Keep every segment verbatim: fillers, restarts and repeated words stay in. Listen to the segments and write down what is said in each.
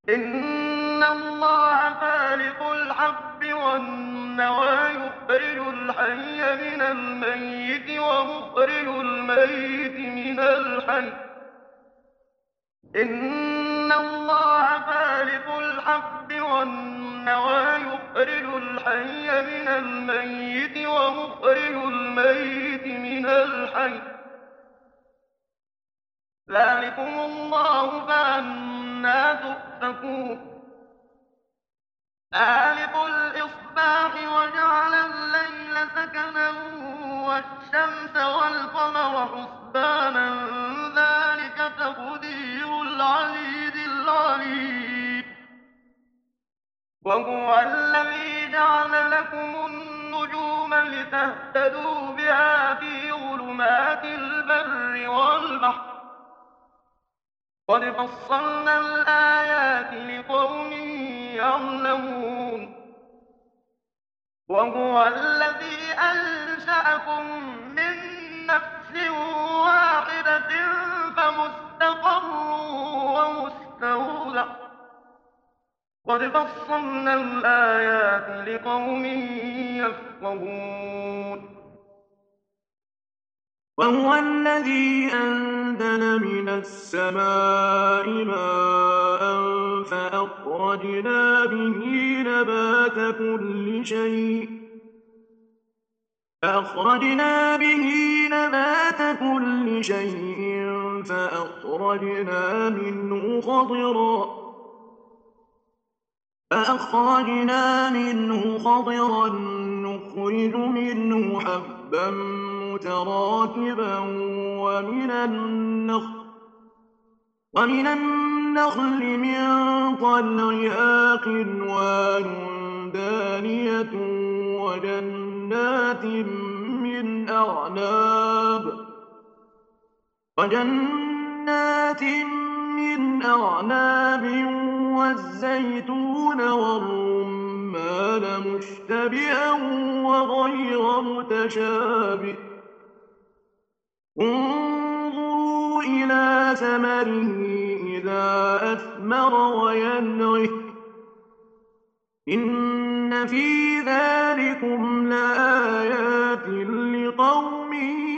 إِنَّ اللَّهَ فَالِقُ الْحَبِّ وَالنَّوَىٰ يُخْرِجُ الْحَيَّ مِنَ الْمَيِّتِ وَمُخْرِجُ الْمَيِّتِ مِنَ الْحَيِّ ۚ إِنَّ اللَّهَ فَالِقُ الْحَبِّ وَالنَّوَىٰ يُخْرِجُ الْحَيَّ مِنَ الْمَيِّتِ وَمُخْرِجُ الْمَيِّتِ مِنَ الْحَيِّ ۚ ذَٰلِكُمُ اللَّهُ فَأَنَّىٰ تُؤْفَكُونَ فَالِقُ الْإِصْبَاحِ وَجَعَلَ اللَّيْلَ سَكَنًا وَالشَّمْسَ وَالْقَمَرَ حُسْبَانًا ۚ ذَٰلِكَ تَقْدِيرُ الْعَزِيزِ الْعَلِيمِ وَهُوَ الَّذِي جَعَلَ لَكُمُ النُّجُومَ لِتَهْتَدُوا بِهَا فِي ظُلُمَاتِ الْبَرِّ وَالْبَحْرِ ۗ قَدْ فَصَّلْنَا الْآيَاتِ لِقَوْمٍ يَعْلَمُونَ وَهُوَ الَّذِي أَنشَأَكُم مِّن نَّفْسٍ وَاحِدَةٍ فَمُسْتَقَرٌّ وَمُسْتَوْدَعٌ ۗ قَدْ فَصَّلْنَا الْآيَاتِ لِقَوْمٍ يَفْقَهُونَ وهو الذي أنزل من السماء ماء فأخرجنا به نبات كل شيء فأخرجنا به نبات كل شيء فأخرجنا منه خضرا فأخرجنا منه خضرا نخرج منه حبا متراكبا ومن النخل ومن النخل من طلعها قنوان دانية وجنات من أعناب وجنات من أعناب والزيتون والرمان مشتبها وغير متشابه انظروا إلى ثمره إذا أثمر وينعه إن في ذلكم لآيات لقوم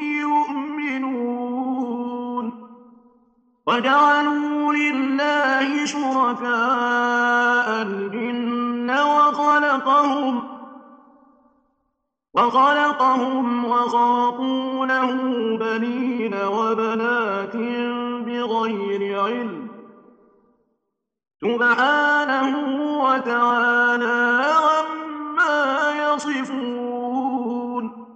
يؤمنون وجعلوا لله شركاء الجن وخلقهم وخلقهم وخلقوا له بنين وبنات بغير علم سبحانه وتعالى عما يصفون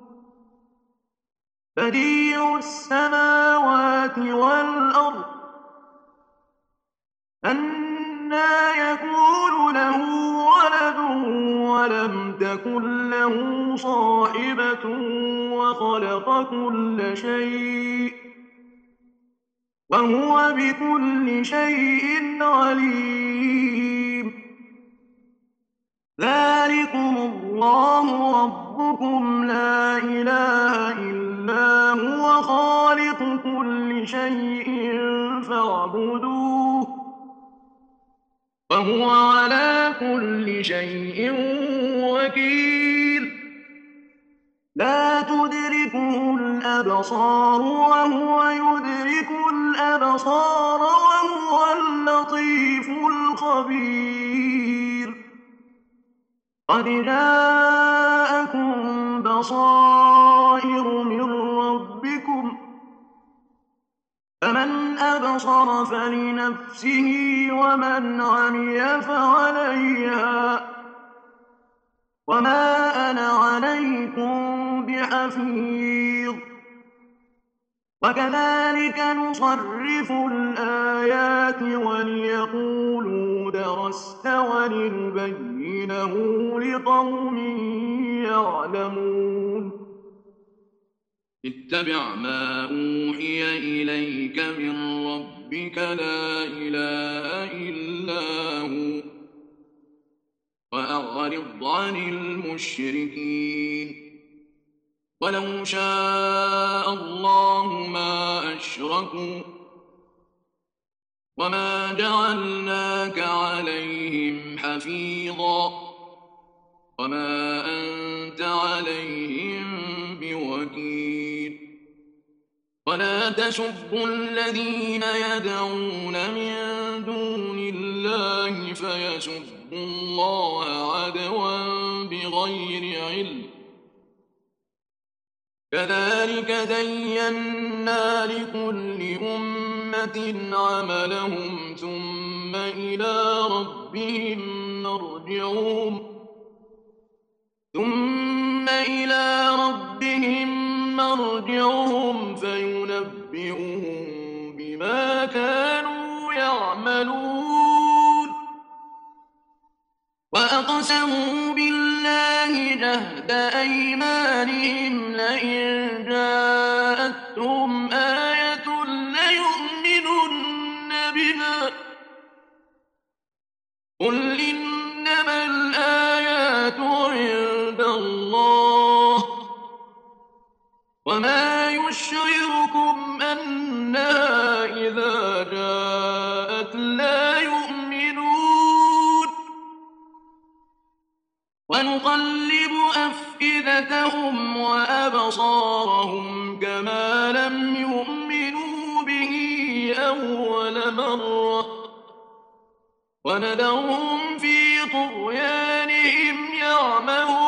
بديع السماوات والأرض أنى يكون له ولد ولم تكن له صاحبة وخلق كل شيء وهو بكل شيء عليم ذلكم الله ربكم لا إله إلا هو خالق كل شيء فاعبدوه وهو على كل شيء وكيل لا تدركه الأبصار وهو يدرك الأبصار وهو اللطيف الخبير قد جاءكم بصائر من ربكم فمن أبصر فلنفسه ومن عمي فعليها وما أنا عليكم بحفيظ وكذلك نصرف الآيات وليقولوا درست ولنبينه لقوم يعلمون اتبع ما أوحي إليك من ربك لا إله إلا هو وأعرض عن المشركين ولو شاء الله ما أشركوا وما جعلناك عليهم حفيظا وما أنت عليهم بوكيل ولا تسبوا الذين يدعون من دون الله فيسبوا الله عدوا بغير علم كذلك زينا لكل أمة عملهم ثم إلى ربهم مرجعهم ثم إلى ربهم مرجعهم فينبئهم بما كانوا يعملون وأقسموا بالله جهد أيمانهم لئن جاءتهم آية ليؤمنن بها قل إنما الآيات عند الله وما يشعركم أنها إذا جاءت لا يؤمنون ونقلب أفئدتهم وأبصارهم كما لم يؤمنوا به أول مرة وندعوهم في طغيانهم يعمهون